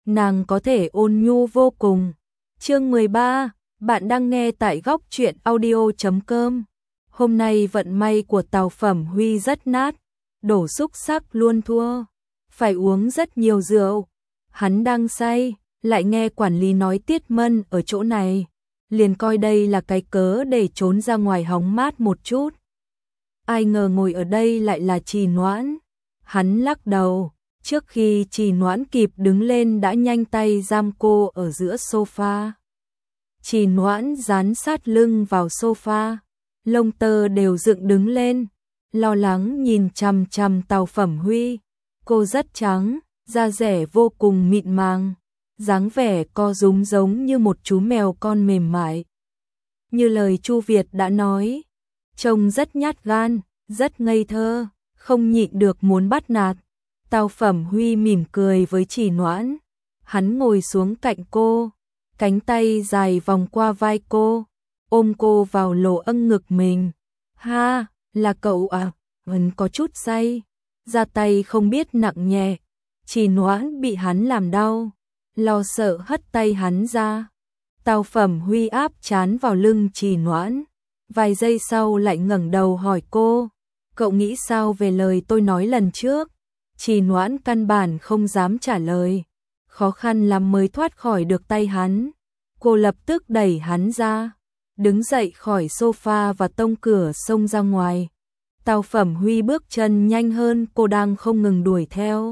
nàng có thể ôn nhu vô cùng. Chương 13, bạn đang nghe tại góc truyện audio.com. Hôm nay vận may của Tào Phẩm Huy rất nát, đổ xúc xắc luôn thua, phải uống rất nhiều rượu. Hắn đang say, lại nghe quản lý nói Tiết Mân ở chỗ này, liền coi đây là cái cớ để trốn ra ngoài hóng mát một chút. Ai ngờ ngồi ở đây lại là Trì Noãn. Hắn lắc đầu, trước khi Trì Noãn kịp đứng lên đã nhanh tay giam cô ở giữa sofa. Trì Noãn dán sát lưng vào sofa, lông tơ đều dựng đứng lên, lo lắng nhìn chằm chằm Tào Phẩm Huy. Cô rất trắng, da dẻ vô cùng mịn màng, dáng vẻ co rúm giống như một chú mèo con mềm mại. Như lời Chu Việt đã nói, trông rất nhát gan, rất ngây thơ, không nhịn được muốn bắt nạt. Tào Phẩm Huy mỉm cười với Trì Noãn, hắn ngồi xuống cạnh cô, cánh tay dài vòng qua vai cô, ôm cô vào lỗ âng ngực mình. Ha, là cậu à? Vẫn có chút say, ra tay không biết nặng nhẹ. Trì Noãn bị hắn làm đau, lo sợ hất tay hắn ra. Tào Phẩm Huy áp trán vào lưng Trì Noãn, vài giây sau lại ngẩng đầu hỏi cô, cậu nghĩ sao về lời tôi nói lần trước? Trì Noãn căn bản không dám trả lời, khó khăn lắm mới thoát khỏi được tay hắn. Cô lập tức đẩy hắn ra, đứng dậy khỏi sofa và tông cửa xông ra ngoài. Tào Phẩm Huy bước chân nhanh hơn, cô đang không ngừng đuổi theo.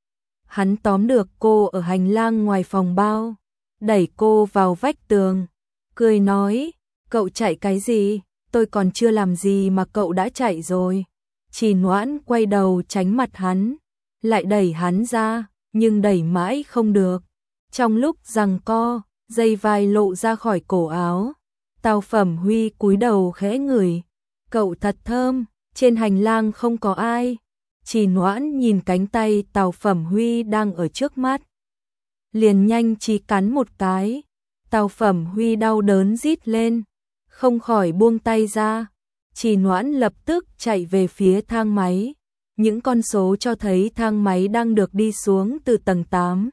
Hắn tóm được cô ở hành lang ngoài phòng bao, đẩy cô vào vách tường, cười nói, cậu chạy cái gì? Tôi còn chưa làm gì mà cậu đã chạy rồi. Trì Noãn quay đầu tránh mặt hắn, lại đẩy hắn ra, nhưng đẩy mãi không được. Trong lúc giằng co, dây vai lộ ra khỏi cổ áo. Tào Phẩm Huy cúi đầu khẽ ngửi, cậu thật thơm, trên hành lang không có ai. Trì Noãn nhìn cánh tay Tào Phẩm Huy đang ở trước mắt, liền nhanh trí cắn một cái. Tào Phẩm Huy đau đớn rít lên, không khỏi buông tay ra. Trì Noãn lập tức chạy về phía thang máy. Những con số cho thấy thang máy đang được đi xuống từ tầng 8.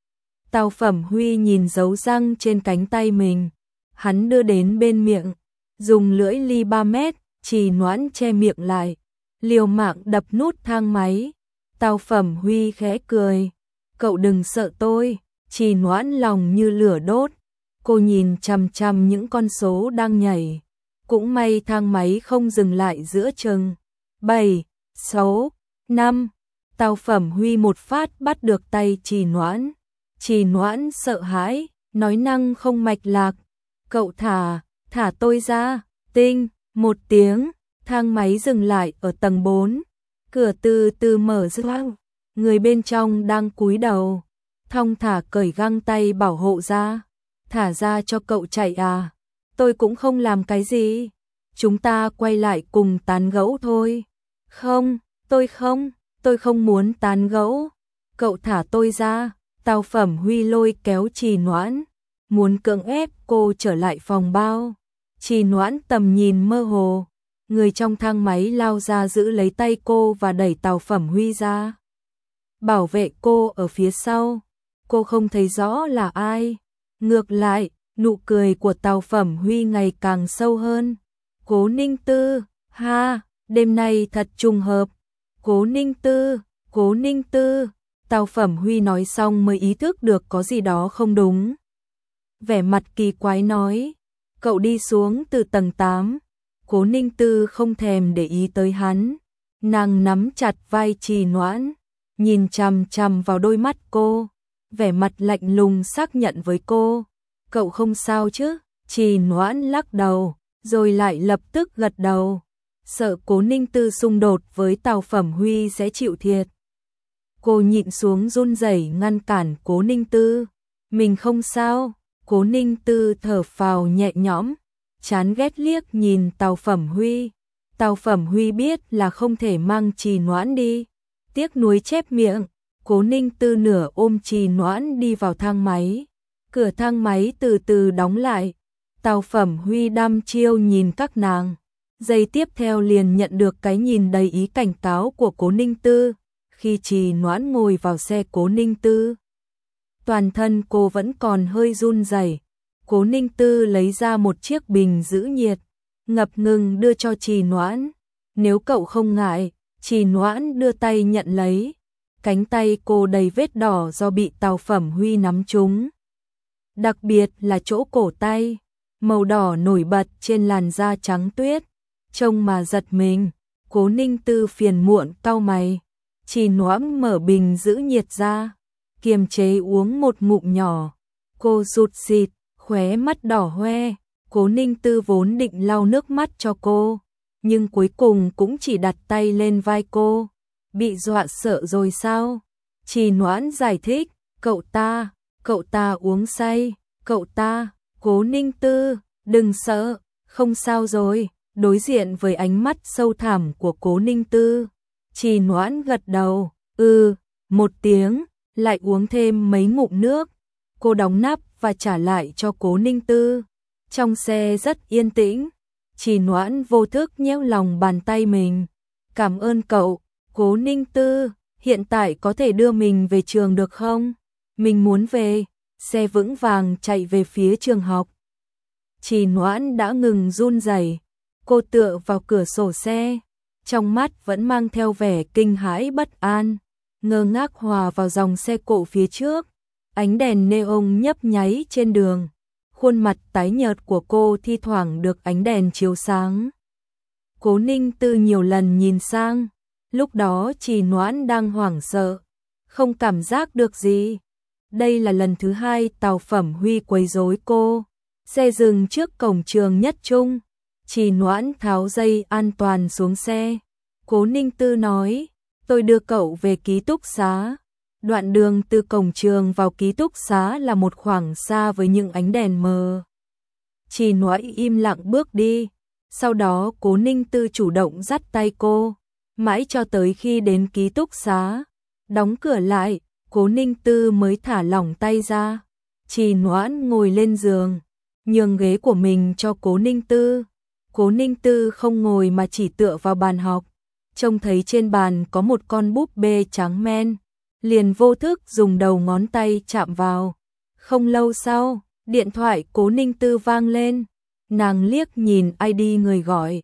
Tào Phẩm Huy nhìn dấu răng trên cánh tay mình, hắn đưa đến bên miệng, dùng lưỡi li 3 mét. Trì Noãn che miệng lại, liều mạng đập nút thang máy. Tào Phẩm Huy khẽ cười, cậu đừng sợ tôi. Trì Noãn lòng như lửa đốt, cô nhìn chằm chằm những con số đang nhảy. Cũng may thang máy không dừng lại giữa chừng. 7, 6, 5. Tào Phẩm Huy một phát bắt được tay Trì Noãn. Trì Noãn sợ hãi, nói năng không mạch lạc, cậu thả tôi ra. Tinh, một tiếng, thang máy dừng lại ở tầng 4. Cửa từ từ mở ra, người bên trong đang cúi đầu, thong thả cởi găng tay bảo hộ ra. Thả ra cho cậu chạy à? Tôi cũng không làm cái gì. Chúng ta quay lại cùng tán gẫu thôi. Không, tôi không muốn tán gẫu. Cậu thả tôi ra. Tào Phẩm Huy lôi kéo Trì Noãn, muốn cưỡng ép cô trở lại phòng bao. Trì Noãn tầm nhìn mơ hồ, người trong thang máy lao ra giữ lấy tay cô và đẩy Tào Phẩm Huy ra. Bảo vệ cô ở phía sau, cô không thấy rõ là ai. Ngược lại, nụ cười của Tào Phẩm Huy ngày càng sâu hơn. Cố Ninh Tư, ha, đêm nay thật trùng hợp. Cố Ninh Tư. Tào Phẩm Huy nói xong mới ý thức được có gì đó không đúng. Vẻ mặt kỳ quái nói, cậu đi xuống từ tầng 8. Cố Ninh Tư không thèm để ý tới hắn, nàng nắm chặt vai Trì Noãn, nhìn chằm chằm vào đôi mắt cô, vẻ mặt lạnh lùng xác nhận với cô, cậu không sao chứ? Trì Noãn lắc đầu, rồi lại lập tức gật đầu, sợ Cố Ninh Tư xung đột với Tào Phẩm Huy sẽ chịu thiệt. Cô nhịn xuống run rẩy ngăn cản Cố Ninh Tư, mình không sao. Cố Ninh Tư thở phào nhẹ nhõm, chán ghét liếc nhìn Tào Phẩm Huy. Tào Phẩm Huy biết là không thể mang Trì Noãn đi, tiếc nuối chép miệng. Cố Ninh Tư nửa ôm Trì Noãn đi vào thang máy. Cửa thang máy từ từ đóng lại. Tào Phẩm Huy đăm chiêu nhìn các nàng, giây tiếp theo liền nhận được cái nhìn đầy ý cảnh cáo của Cố Ninh Tư. Khi Trì Noãn ngồi vào xe Cố Ninh Tư, toàn thân cô vẫn còn hơi run rẩy. Cố Ninh Tư lấy ra một chiếc bình giữ nhiệt, ngập ngừng đưa cho Trì Noãn. Nếu cậu không ngại, Trì Noãn đưa tay nhận lấy. Cánh tay cô đầy vết đỏ do bị Tào Phẩm Huy nắm trúng. Đặc biệt là chỗ cổ tay, màu đỏ nổi bật trên làn da trắng tuyết, trông mà giật mình. Cố Ninh Tư phiền muộn cau mày. Trì Noãn mở bình giữ nhiệt ra, kiềm chế uống một ngụm nhỏ. Cô sụt sịt, khóe mắt đỏ hoe. Cố Ninh Tư vốn định lau nước mắt cho cô, nhưng cuối cùng cũng chỉ đặt tay lên vai cô. Bị dọa sợ rồi sao? Trì Noãn giải thích, cậu ta uống say, cậu ta. Cố Ninh Tư, đừng sợ, không sao rồi. Đối diện với ánh mắt sâu thẳm của Cố Ninh Tư, Trì Noãn gật đầu, một tiếng, lại uống thêm mấy ngụm nước. Cô đóng nắp và trả lại cho Cố Ninh Tư. Trong xe rất yên tĩnh, Trì Noãn vô thức nhéo lòng bàn tay mình. Cảm ơn cậu, Cố Ninh Tư, hiện tại có thể đưa mình về trường được không? Mình muốn về. Xe vững vàng chạy về phía trường học. Trì Noãn đã ngừng run rẩy. Cô tựa vào cửa sổ xe, trong mắt vẫn mang theo vẻ kinh hãi bất an, ngơ ngác hòa vào dòng xe cộ phía trước. Ánh đèn neon nhấp nháy trên đường, khuôn mặt tái nhợt của cô thi thoảng được ánh đèn chiếu sáng. Cố Ninh Tư nhiều lần nhìn sang, lúc đó Trì Noãn đang hoảng sợ, không cảm giác được gì. Đây là lần thứ hai Tào Phẩm Huy quấy rối cô. Xe dừng trước cổng trường Nhất Trung. Trì Noãn tháo dây an toàn xuống xe. Cố Ninh Tư nói, tôi đưa cậu về ký túc xá. Đoạn đường từ cổng trường vào ký túc xá là một khoảng xa với những ánh đèn mờ. Trì Noãn im lặng bước đi. Sau đó Cố Ninh Tư chủ động dắt tay cô, mãi cho tới khi đến ký túc xá. Đóng cửa lại, Cố Ninh Tư mới thả lỏng tay ra. Trì Noãn ngồi lên giường, nhường ghế của mình cho Cố Ninh Tư. Cố Ninh Tư không ngồi mà chỉ tựa vào bàn học, trông thấy trên bàn có một con búp bê trắng men, liền vô thức dùng đầu ngón tay chạm vào. Không lâu sau, điện thoại Cố Ninh Tư vang lên, nàng liếc nhìn ID người gọi,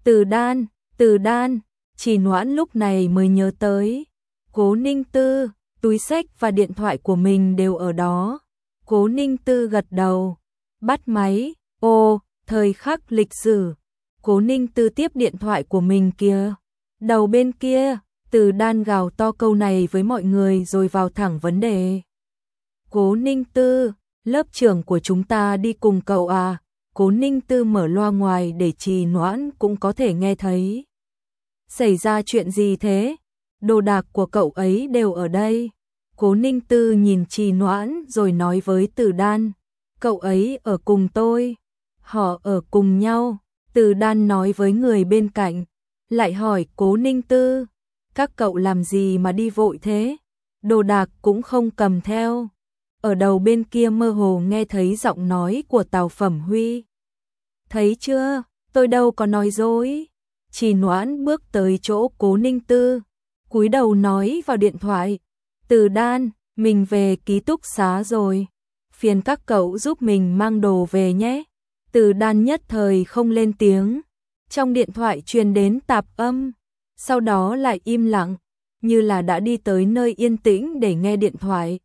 Từ Đan. Trì Noãn lúc này mới nhớ tới, Cố Ninh Tư, túi xách và điện thoại của mình đều ở đó. Cố Ninh Tư gật đầu, bắt máy. Thời khắc lịch sử. Cố Ninh Tư tiếp điện thoại của mình kia. Đầu bên kia, Từ Đan gào to câu này với mọi người rồi vào thẳng vấn đề. Cố Ninh Tư, lớp trưởng của chúng ta đi cùng cậu à? Cố Ninh Tư mở loa ngoài để Trì Noãn cũng có thể nghe thấy. Xảy ra chuyện gì thế? Đồ đạc của cậu ấy đều ở đây. Cố Ninh Tư nhìn Trì Noãn rồi nói với Từ Đan, cậu ấy ở cùng tôi. Họ ở cùng nhau. Từ Đan nói với người bên cạnh, lại hỏi Cố Ninh Tư, các cậu làm gì mà đi vội thế? Đồ đạc cũng không cầm theo. Ở đầu bên kia mơ hồ nghe thấy giọng nói của Tào Phẩm Huy. Thấy chưa, tôi đâu có nói dối. Trì Noãn bước tới chỗ Cố Ninh Tư, cúi đầu nói vào điện thoại, Từ Đan, mình về ký túc xá rồi. Phiền các cậu giúp mình mang đồ về nhé. Từ Đan nhất thời không lên tiếng. Trong điện thoại truyền đến tạp âm, sau đó lại im lặng, như là đã đi tới nơi yên tĩnh để nghe điện thoại.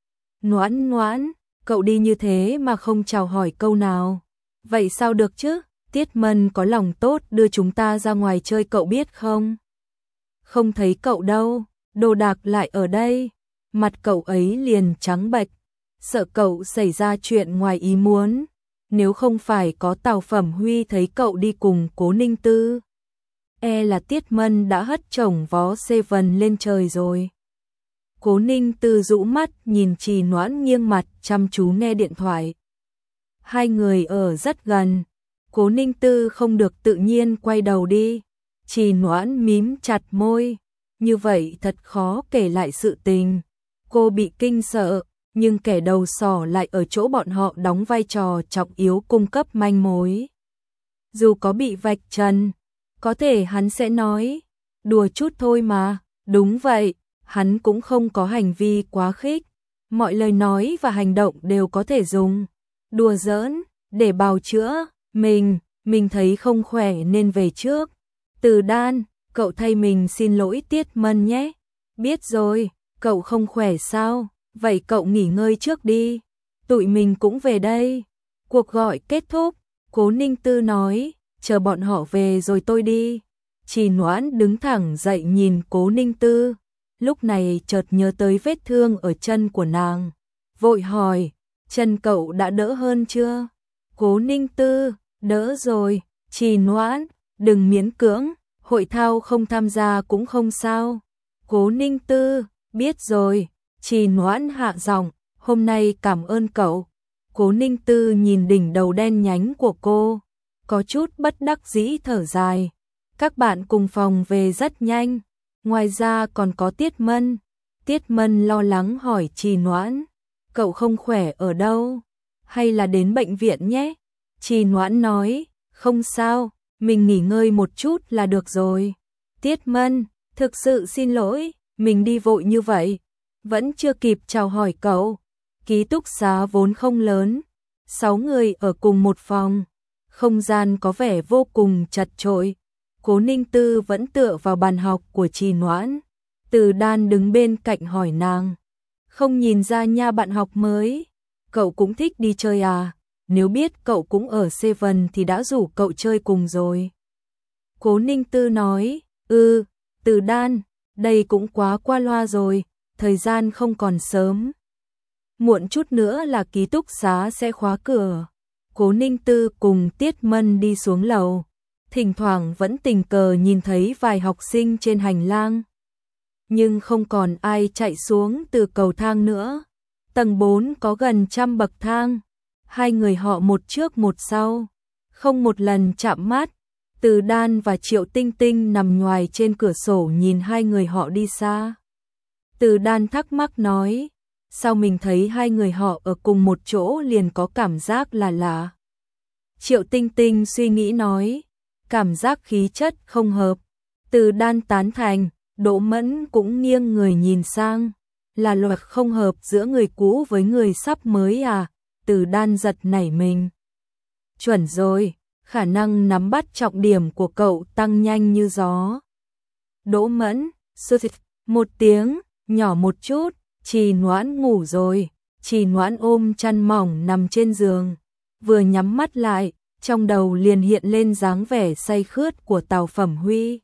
Noãn, cậu đi như thế mà không chào hỏi câu nào. Vậy sao được chứ? Tiết Mân có lòng tốt đưa chúng ta ra ngoài chơi cậu biết không? Không thấy cậu đâu, đồ đạc lại ở đây. Mặt cậu ấy liền trắng bệch, sợ cậu xảy ra chuyện ngoài ý muốn. Nếu không phải có Tào Phẩm Huy thấy cậu đi cùng Cố Ninh Tư, là Tiết Mân đã hất chổng vó Seven lên trời rồi. Cố Ninh Tư rũ mắt nhìn Trì Noãn nghiêng mặt chăm chú nghe điện thoại. Hai người ở rất gần, Cố Ninh Tư không được tự nhiên quay đầu đi. Trì Noãn mím chặt môi, như vậy thật khó kể lại sự tình. Cô bị kinh sợ, nhưng kẻ đầu sỏ lại ở chỗ bọn họ đóng vai trò trọng yếu cung cấp manh mối. Dù có bị vạch trần, có thể hắn sẽ nói, đùa chút thôi mà. Đúng vậy, hắn cũng không có hành vi quá khích. mọi lời nói và hành động đều có thể dùng đùa giỡn để bào chữa. Mình thấy không khỏe nên về trước. Từ Đan, cậu thay mình xin lỗi Tiết Mân nhé. Biết rồi, cậu không khỏe sao? Vậy cậu nghỉ ngơi trước đi. Tụi mình cũng về đây. Cuộc gọi kết thúc, Cố Ninh Tư nói, chờ bọn họ về rồi tôi đi. Trì Noãn đứng thẳng dậy nhìn Cố Ninh Tư, lúc này chợt nhớ tới vết thương ở chân của nàng. Vội hỏi, chân cậu đã đỡ hơn chưa? Cố Ninh Tư, đỡ rồi. Trì Noãn, đừng miễn cưỡng, hội thao không tham gia cũng không sao. Cố Ninh Tư, biết rồi. Trì Noãn hạ giọng, hôm nay cảm ơn cậu. Cố Ninh Tư nhìn đỉnh đầu đen nhánh của cô, có chút bất đắc dĩ thở dài. Các bạn cùng phòng về rất nhanh, ngoài ra còn có Tiết Mân. Tiết Mân lo lắng hỏi Trì Noãn, cậu không khỏe ở đâu? Hay là đến bệnh viện nhé? Trì Noãn nói, không sao, mình nghỉ ngơi một chút là được rồi. Tiết Mân, thực sự xin lỗi, mình đi vội như vậy, vẫn chưa kịp chào hỏi cậu. Ký túc xá vốn không lớn, 6 người ở cùng một phòng, không gian có vẻ vô cùng chật chội. Cố Ninh Tư vẫn tựa vào bàn học của Trì Noãn. Từ Đan đứng bên cạnh hỏi nàng, không nhìn ra nha bạn học mới, cậu cũng thích đi chơi à? Nếu biết cậu cũng ở Seven thì đã rủ cậu chơi cùng rồi. Cố Ninh Tư nói, Từ Đan, đây cũng quá qua loa rồi, thời gian không còn sớm. Muộn chút nữa là ký túc xá sẽ khóa cửa. Cố Ninh Tư cùng Tiết Mân đi xuống lầu, thỉnh thoảng vẫn tình cờ nhìn thấy vài học sinh trên hành lang. Nhưng không còn ai chạy xuống từ cầu thang nữa. Tầng 4 có gần 100 bậc thang, hai người họ một trước một sau, không một lần chạm mắt. Từ Đan và Triệu Tinh Tinh nằm nhoài trên cửa sổ nhìn hai người họ đi xa. Từ Đan thắc mắc nói, sao mình thấy hai người họ ở cùng một chỗ liền có cảm giác là lạ. Triệu Tinh Tinh suy nghĩ nói, cảm giác khí chất không hợp. Từ Đan tán thành, Đỗ Mẫn cũng nghiêng người nhìn sang, là luật không hợp giữa người cũ với người sắp mới à? Từ Đan giật nảy mình. Chuẩn rồi, khả năng nắm bắt trọng điểm của cậu tăng nhanh như gió. Đỗ Mẫn, một tiếng, nhỏ một chút. Trì Noãn ngủ rồi. Trì Noãn ôm chăn mỏng nằm trên giường, vừa nhắm mắt lại, trong đầu liền hiện lên dáng vẻ say khướt của Tào Phẩm Huy.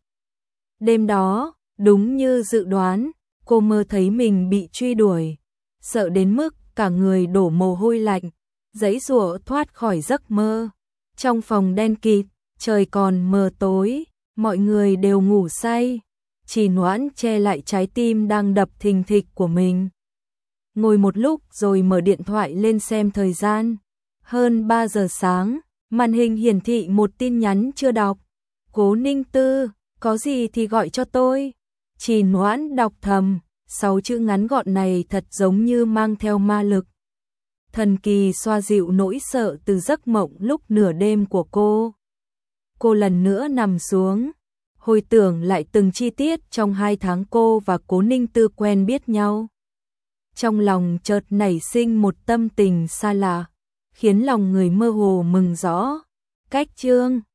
Đêm đó, đúng như dự đoán, cô mơ thấy mình bị truy đuổi, sợ đến mức cả người đổ mồ hôi lạnh, giãy giụa thoát khỏi giấc mơ. Trong phòng đen kịt, trời còn mờ tối, mọi người đều ngủ say. Trì Noãn che lại trái tim đang đập thình thịch của mình. Ngồi một lúc rồi mở điện thoại lên xem thời gian. Hơn 3 giờ sáng, màn hình hiển thị một tin nhắn chưa đọc. Cố Ninh Tư, có gì thì gọi cho tôi. Trì Noãn đọc thầm, 6 chữ ngắn gọn này thật giống như mang theo ma lực thần kỳ xoa dịu nỗi sợ từ giấc mộng lúc nửa đêm của cô. Cô lần nữa nằm xuống, hồi tưởng lại từng chi tiết trong 2 tháng cô và Cố Ninh Tư quen biết nhau. Trong lòng chợt nảy sinh một tâm tình xa lạ, khiến lòng người mơ hồ mừng rõ. Cách chương